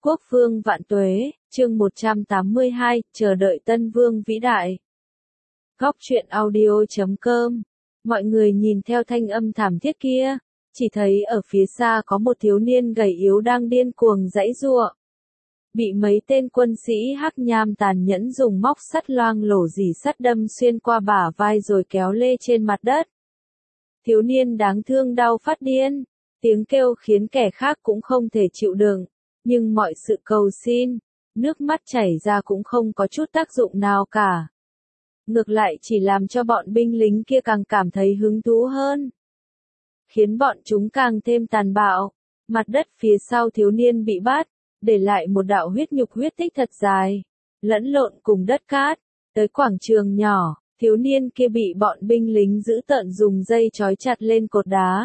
Quốc vương vạn tuế, chương 182, chờ đợi Tân Vương vĩ đại. Góc truyện audio.com. Mọi người nhìn theo thanh âm thảm thiết kia, chỉ thấy ở phía xa có một thiếu niên gầy yếu đang điên cuồng giãy giụa. Bị mấy tên quân sĩ hắc nham tàn nhẫn dùng móc sắt loang lổ rỉ sắt đâm xuyên qua bả vai rồi kéo lê trên mặt đất. Thiếu niên đáng thương đau phát điên, tiếng kêu khiến kẻ khác cũng không thể chịu đựng. Nhưng mọi sự cầu xin, nước mắt chảy ra cũng không có chút tác dụng nào cả. Ngược lại chỉ làm cho bọn binh lính kia càng cảm thấy hứng thú hơn. Khiến bọn chúng càng thêm tàn bạo. Mặt đất phía sau thiếu niên bị bắt, để lại một đạo huyết nhục huyết tích thật dài, lẫn lộn cùng đất cát. Tới quảng trường nhỏ, thiếu niên kia bị bọn binh lính giữ tợn dùng dây trói chặt lên cột đá.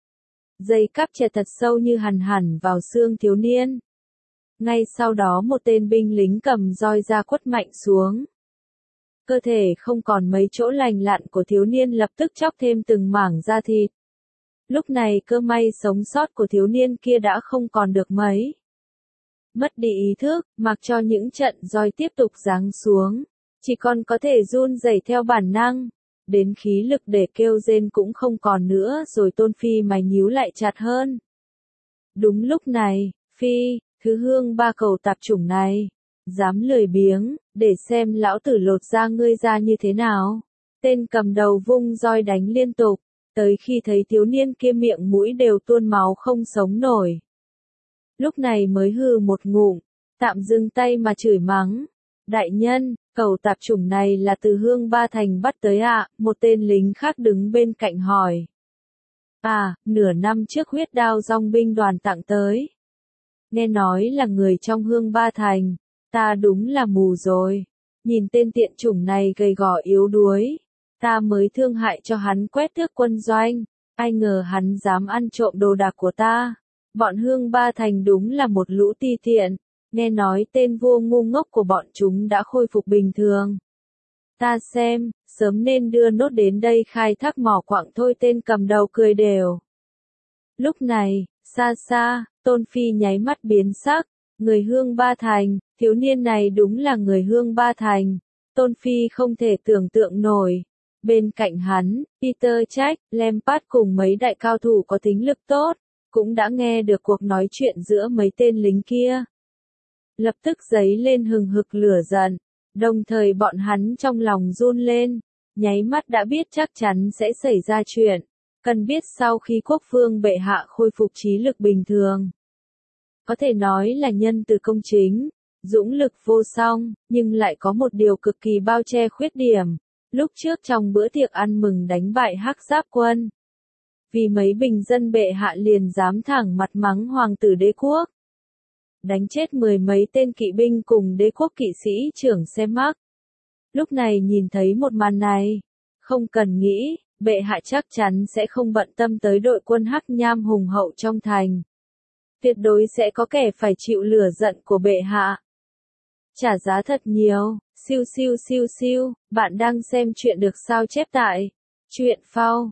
Dây cáp chè thật sâu như hằn hẳn vào xương thiếu niên. Ngay sau đó một tên binh lính cầm roi ra quất mạnh xuống. Cơ thể không còn mấy chỗ lành lặn của thiếu niên lập tức chóc thêm từng mảng da thịt. Lúc này cơ may sống sót của thiếu niên kia đã không còn được mấy. Mất đi ý thức, mặc cho những trận roi tiếp tục giáng xuống, chỉ còn có thể run rẩy theo bản năng. Đến khí lực để kêu rên cũng không còn nữa rồi Tôn Phi mày nhíu lại chặt hơn. Đúng lúc này, Phi, thứ hương ba cầu tạp chủng này, dám lười biếng, để xem lão tử lột da ngươi ra như thế nào. Tên cầm đầu vung roi đánh liên tục, tới khi thấy thiếu niên kia miệng mũi đều tuôn máu không sống nổi. Lúc này mới hừ một ngụm, tạm dừng tay mà chửi mắng. Đại nhân, cầu tạp chủng này là từ Hương Ba Thành bắt tới ạ, một tên lính khác đứng bên cạnh hỏi. À, nửa năm trước huyết đao dòng binh đoàn tặng tới. Nghe nói là người trong Hương Ba Thành, ta đúng là mù rồi. Nhìn tên tiện chủng này gầy gò yếu đuối, ta mới thương hại cho hắn quét tước quân doanh, ai ngờ hắn dám ăn trộm đồ đạc của ta. Bọn Hương Ba Thành đúng là một lũ ti tiện. Nghe nói tên vua ngu ngốc của bọn chúng đã khôi phục bình thường. Ta xem, sớm nên đưa nốt đến đây khai thác mỏ quặng thôi. Tên cầm đầu cười đều. Lúc này, xa xa, Tôn Phi nháy mắt biến sắc. Người Hương Ba Thành, thiếu niên này đúng là người Hương Ba Thành. Tôn Phi không thể tưởng tượng nổi. Bên cạnh hắn, Peter Jack, Lampard cùng mấy đại cao thủ có tính lực tốt, cũng đã nghe được cuộc nói chuyện giữa mấy tên lính kia. Lập tức dấy lên hừng hực lửa giận, đồng thời bọn hắn trong lòng run lên, nháy mắt đã biết chắc chắn sẽ xảy ra chuyện. Cần biết sau khi quốc vương bệ hạ khôi phục trí lực bình thường, có thể nói là nhân từ công chính, dũng lực vô song, nhưng lại có một điều cực kỳ bao che khuyết điểm. Lúc trước trong bữa tiệc ăn mừng đánh bại Hắc Giáp quân, vì mấy bình dân bệ hạ liền dám thẳng mặt mắng hoàng tử đế quốc, đánh chết mười mấy tên kỵ binh cùng đế quốc kỵ sĩ trưởng Semak. Lúc này nhìn thấy một màn này, không cần nghĩ, bệ hạ chắc chắn sẽ không bận tâm tới đội quân hắc nham hùng hậu trong thành. Tuyệt đối sẽ có kẻ phải chịu lửa giận của bệ hạ. Trả giá thật nhiều, siêu siêu siêu siêu, bạn đang xem chuyện được sao chép tại truyện phao,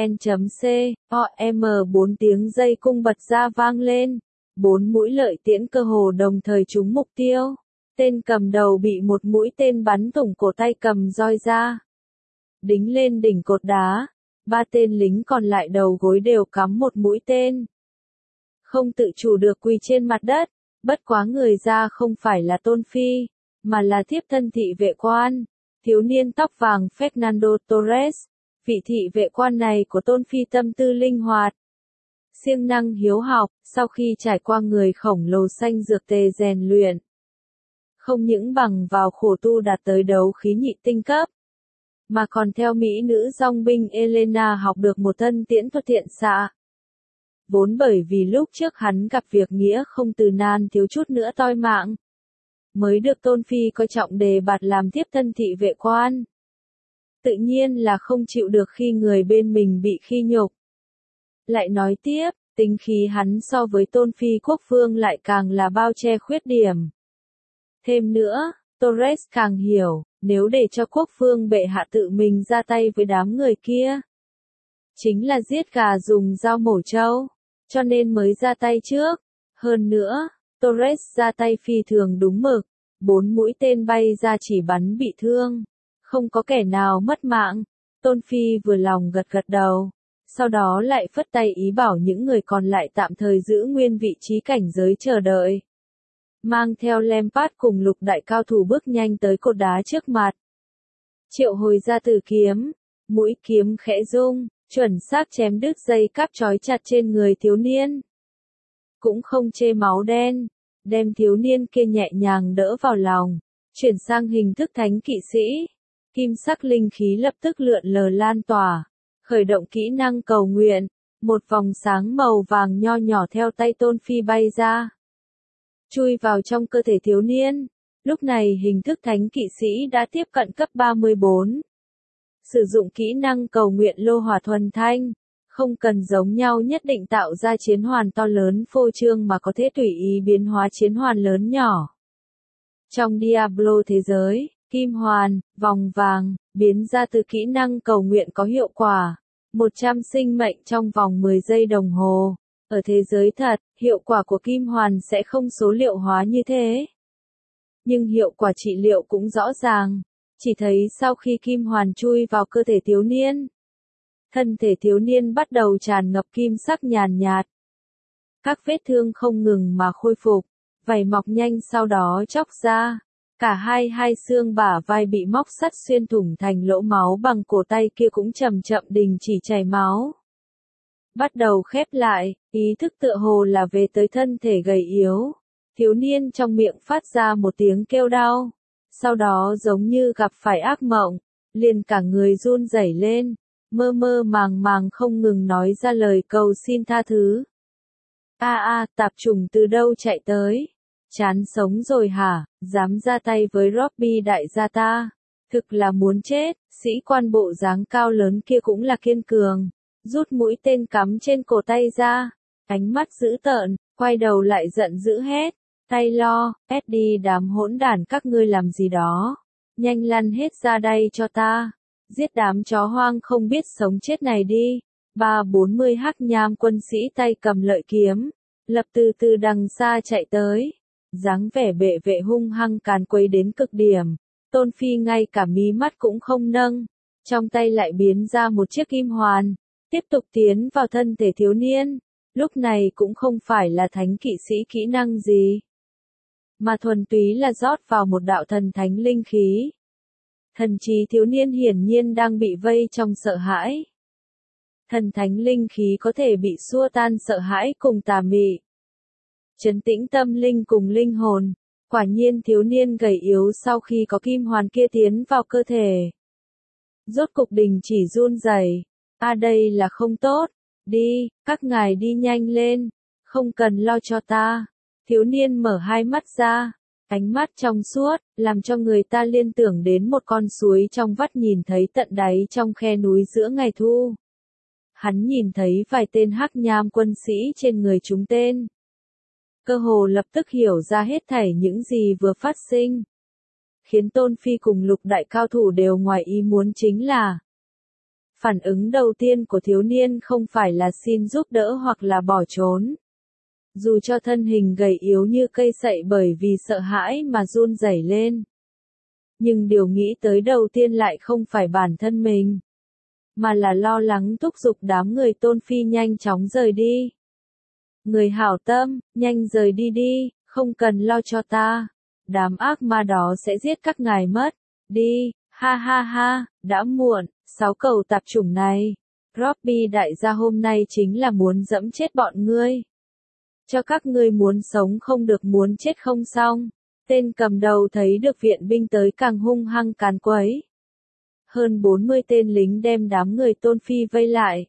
vn.com, 4 tiếng dây cung bật ra vang lên. 4 mũi lợi tiễn cơ hồ đồng thời trúng mục tiêu. Tên cầm đầu bị một mũi tên bắn thủng cổ tay cầm roi ra. Đính lên đỉnh cột đá. 3 tên lính còn lại đầu gối đều cắm một mũi tên. Không tự chủ được quỳ trên mặt đất. Bất quá người ra không phải là Tôn Phi, mà là thiếp thân thị vệ quan. Thiếu niên tóc vàng Fernando Torres. Vị thị vệ quan này của Tôn Phi tâm tư linh hoạt, siêng năng hiếu học, sau khi trải qua người khổng lồ xanh dược tề rèn luyện. Không những bằng vào khổ tu đạt tới đấu khí nhị tinh cấp, mà còn theo mỹ nữ dòng binh Elena học được một thân tiễn thuật thiện xạ. Vốn bởi vì lúc trước hắn gặp việc nghĩa không từ nan thiếu chút nữa toi mạng, mới được Tôn Phi coi trọng đề bạt làm tiếp thân thị vệ quan. Tự nhiên là không chịu được khi người bên mình bị khi nhục. Lại nói tiếp, tính khí hắn so với Tôn Phi quốc vương lại càng là bao che khuyết điểm. Thêm nữa, Torres càng hiểu, nếu để cho quốc vương bệ hạ tự mình ra tay với đám người kia, chính là giết gà dùng dao mổ trâu, cho nên mới ra tay trước. Hơn nữa, Torres ra tay phi thường đúng mực, 4 mũi tên bay ra chỉ bắn bị thương, không có kẻ nào mất mạng. Tôn Phi vừa lòng gật gật đầu, sau đó lại phất tay ý bảo những người còn lại tạm thời giữ nguyên vị trí cảnh giới chờ đợi. Mang theo Lampard cùng lục đại cao thủ bước nhanh tới cột đá trước mặt. Triệu hồi ra tử kiếm, mũi kiếm khẽ rung, chuẩn xác chém đứt dây cáp trói chặt trên người thiếu niên. Cũng không chê máu đen, đem thiếu niên kia nhẹ nhàng đỡ vào lòng, chuyển sang hình thức thánh kỵ sĩ. Kim sắc linh khí lập tức lượn lờ lan tỏa, khởi động kỹ năng cầu nguyện, một vòng sáng màu vàng nho nhỏ theo tay Tôn Phi bay ra, chui vào trong cơ thể thiếu niên. Lúc này hình thức thánh kỵ sĩ đã tiếp cận cấp 34. Sử dụng kỹ năng cầu nguyện lô hỏa thuần thanh, không cần giống nhau nhất định tạo ra chiến hoàn to lớn phô trương mà có thể tùy ý biến hóa chiến hoàn lớn nhỏ. Trong Diablo thế giới, kim hoàn, vòng vàng, biến ra từ kỹ năng cầu nguyện có hiệu quả. 100 sinh mệnh trong vòng 10 giây đồng hồ. Ở thế giới thật, hiệu quả của kim hoàn sẽ không số liệu hóa như thế. Nhưng hiệu quả trị liệu cũng rõ ràng. Chỉ thấy sau khi kim hoàn chui vào cơ thể thiếu niên, thân thể thiếu niên bắt đầu tràn ngập kim sắc nhàn nhạt. Các vết thương không ngừng mà khôi phục, vảy mọc nhanh sau đó chóc ra. Cả hai xương bả vai bị móc sắt xuyên thủng thành lỗ máu bằng cổ tay kia cũng chậm chậm đình chỉ chảy máu. Bắt đầu khép lại, ý thức tựa hồ là về tới thân thể gầy yếu. Thiếu niên trong miệng phát ra một tiếng kêu đau. Sau đó giống như gặp phải ác mộng, liền cả người run rẩy lên, mơ mơ màng màng không ngừng nói ra lời cầu xin tha thứ. Tạp chủng từ đâu chạy tới? Chán sống rồi hả, dám ra tay với Robbie đại gia ta. Thực là muốn chết, sĩ quan bộ dáng cao lớn kia cũng là kiên cường. Rút mũi tên cắm trên cổ tay ra, ánh mắt dữ tợn, quay đầu lại giận dữ hét. Taylor, Eddie đám hỗn đản các ngươi làm gì đó. Nhanh lăn hết ra đây cho ta. Giết đám chó hoang không biết sống chết này đi. 340 hắc nham quân sĩ tay cầm lợi kiếm. Lập từ đằng xa chạy tới. Dáng vẻ bệ vệ hung hăng càn quấy đến cực điểm. Tôn Phi ngay cả mí mắt cũng không nâng. Trong tay lại biến ra một chiếc kim hoàn. Tiếp tục tiến vào thân thể thiếu niên. Lúc này cũng không phải là thánh kỵ sĩ kỹ năng gì, mà thuần túy là rót vào một đạo thần thánh linh khí. Thần trí thiếu niên hiển nhiên đang bị vây trong sợ hãi. Thần thánh linh khí có thể bị xua tan sợ hãi cùng tà mị, trấn tĩnh tâm linh cùng linh hồn. Quả nhiên thiếu niên gầy yếu sau khi có kim hoàn kia tiến vào cơ thể, rốt cục đình chỉ run rẩy. Đây là không tốt. Đi, các ngài đi nhanh lên, không cần lo cho ta. Thiếu niên mở hai mắt ra, ánh mắt trong suốt, làm cho người ta liên tưởng đến một con suối trong vắt nhìn thấy tận đáy trong khe núi giữa ngày thu. Hắn nhìn thấy vài tên hắc nham quân sĩ trên người chúng tên. Cơ hồ lập tức hiểu ra hết thảy những gì vừa phát sinh. Khiến Tôn Phi cùng lục đại cao thủ đều ngoài ý muốn chính là phản ứng đầu tiên của thiếu niên không phải là xin giúp đỡ hoặc là bỏ trốn. Dù cho thân hình gầy yếu như cây sậy bởi vì sợ hãi mà run rẩy lên. Nhưng điều nghĩ tới đầu tiên lại không phải bản thân mình, mà là lo lắng thúc giục đám người Tôn Phi nhanh chóng rời đi. Người hảo tâm, nhanh rời đi đi, không cần lo cho ta. Đám ác ma đó sẽ giết các ngài mất. Đi, ha ha ha, đã muộn, 6 cầu tạp chủng này. Robbie đại gia hôm nay chính là muốn dẫm chết bọn ngươi. Cho các ngươi muốn sống không được muốn chết không xong. Tên cầm đầu thấy được viện binh tới càng hung hăng càn quấy. Hơn 40 tên lính đem đám người Tôn Phi vây lại.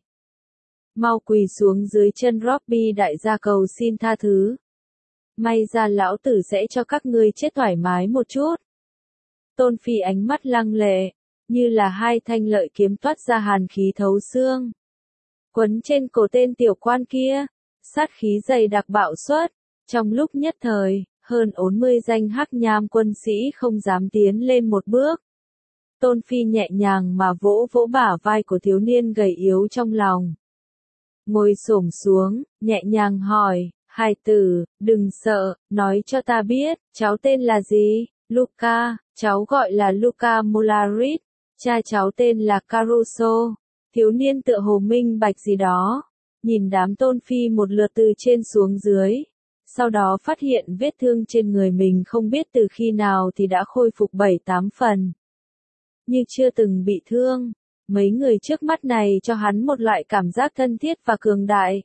Mau quỳ xuống dưới chân Robbie đại gia cầu xin tha thứ. May ra lão tử sẽ cho các ngươi chết thoải mái một chút. Tôn Phi ánh mắt lăng lệ, như là hai thanh lợi kiếm toát ra hàn khí thấu xương. Quấn trên cổ tên tiểu quan kia, sát khí dày đặc bạo xuất. Trong lúc nhất thời, hơn 40 danh hắc nham quân sĩ không dám tiến lên một bước. Tôn Phi nhẹ nhàng mà vỗ vỗ bả vai của thiếu niên gầy yếu trong lòng. Ngồi xổm xuống, nhẹ nhàng hỏi, Hải tử, đừng sợ, nói cho ta biết, cháu tên là gì? Luca, cháu gọi là Luca Molarit, cha cháu tên là Caruso. Thiếu niên tựa hồ minh bạch gì đó, nhìn đám tôn phi một lượt từ trên xuống dưới. Sau đó phát hiện vết thương trên người mình không biết từ khi nào thì đã khôi phục 7-8 phần. Như chưa từng bị thương, mấy người trước mắt này cho hắn một loại cảm giác thân thiết và cường đại.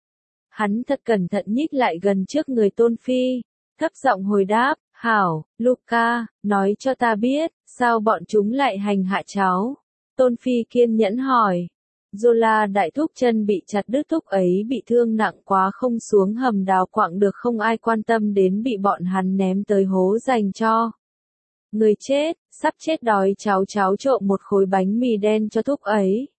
Hắn thật cẩn thận nhích lại gần trước người tôn phi, thấp giọng hồi đáp, hảo, Luca, nói cho ta biết, sao bọn chúng lại hành hạ cháu? Tôn phi kiên nhẫn hỏi. Zola đại thúc chân bị chặt đứt, thúc ấy bị thương nặng quá không xuống hầm đào quặng được, không ai quan tâm đến, bị bọn hắn ném tới hố dành cho người chết, sắp chết đói, cháu trộm một khối bánh mì đen cho thúc ấy.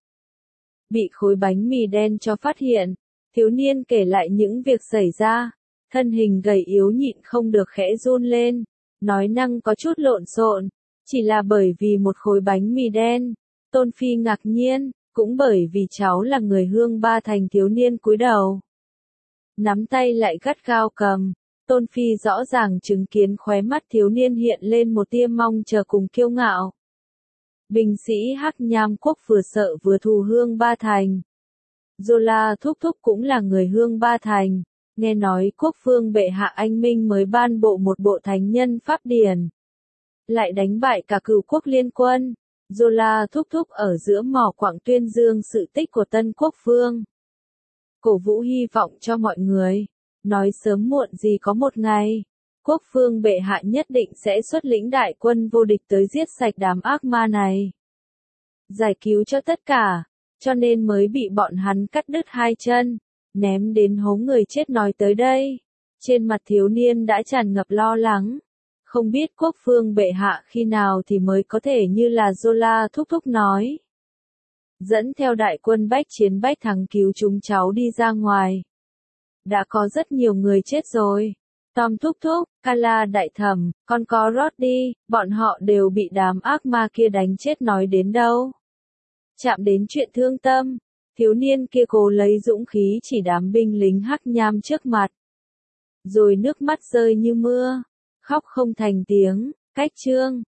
Bị khối bánh mì đen cho phát hiện, thiếu niên kể lại những việc xảy ra, thân hình gầy yếu nhịn không được khẽ run lên, nói năng có chút lộn xộn, chỉ là bởi vì một khối bánh mì đen. Tôn phi ngạc nhiên, cũng bởi vì cháu là người Hương Ba Thành. Thiếu niên cúi đầu, nắm tay lại gắt gao cầm. Tôn phi rõ ràng chứng kiến khóe mắt thiếu niên hiện lên một tia mong chờ cùng kiêu ngạo. Binh sĩ Hắc Nham quốc vừa sợ vừa thù Hương Ba Thành. Zola thúc thúc cũng là người Hương Ba Thành, nghe nói quốc vương bệ hạ anh minh mới ban bộ một bộ thánh nhân pháp điển, lại đánh bại cả cửu quốc liên quân. Zola thúc thúc ở giữa mỏ quặng tuyên dương sự tích của tân quốc vương, cổ vũ hy vọng cho mọi người, nói sớm muộn gì có một ngày, quốc vương bệ hạ nhất định sẽ xuất lĩnh đại quân vô địch tới giết sạch đám ác ma này, giải cứu cho tất cả, cho nên mới bị bọn hắn cắt đứt hai chân, ném đến hố người chết. Nói tới đây, trên mặt thiếu niên đã tràn ngập lo lắng. Không biết quốc vương bệ hạ khi nào thì mới có thể như là Zola thúc thúc nói, dẫn theo đại quân bách chiến bách thắng cứu chúng cháu đi ra ngoài. Đã có rất nhiều người chết rồi. Tom thúc thúc, Kala đại thẩm, còn có Roddy, bọn họ đều bị đám ác ma kia đánh chết. Nói đến đâu chạm đến chuyện thương tâm, thiếu niên kia cố lấy dũng khí chỉ đám binh lính Hắc Nham trước mặt, rồi nước mắt rơi như mưa, khóc không thành tiếng. Cách chương